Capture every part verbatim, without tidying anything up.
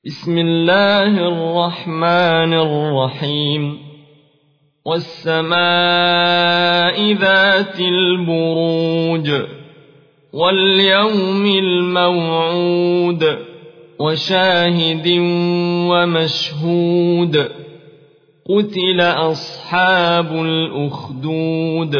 بسم الله الرحمن الرحيم والسماء ذات البروج واليوم الموعود وشاهد ومشهود قتل أصحاب الأخدود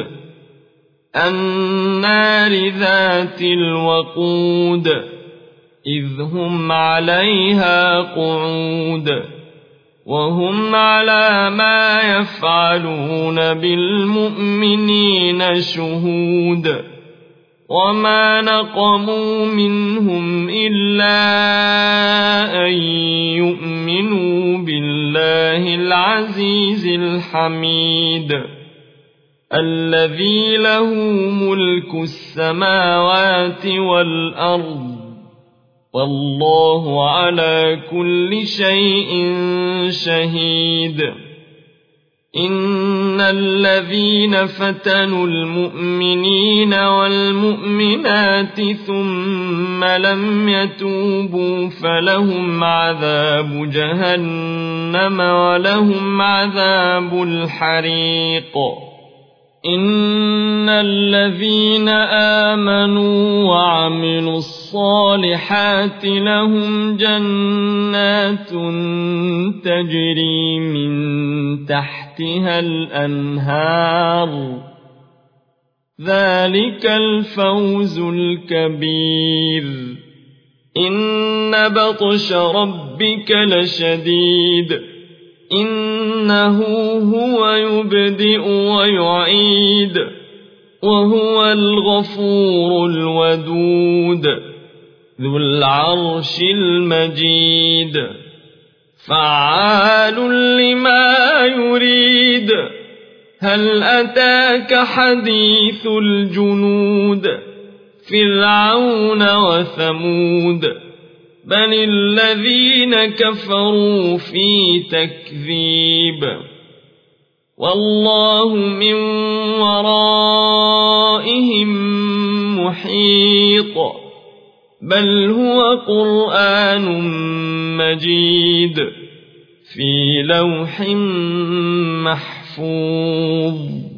النار ذات الوقود إذ هم عليها قعود وهم على ما يفعلون بالمؤمنين شهود وما نقموا منهم إلا أن يؤمنوا بالله العزيز الحميد الذي له ملك السماوات والأرض والله على كل شيء شهيد إن الذين فتنوا المؤمنين والمؤمنات ثم لم يتوبوا فلهم عذاب جهنم ولهم عذاب الحريق إن الذين آمنوا وعملوا الصالحات لهم جنات تجري من تحتها الأنهار ذلك الفوز الكبير إن بطش ربك لشديد إنه هو يبدئ ويعيد وهو الغفور الودود ذو العرش المجيد فعال لما يريد هل أتاك حديث الجنود فرعون وثمود بل الذين كفروا في تكذيب والله من ورائهم محيط بل هو قرآن مجيد في لوح محفوظ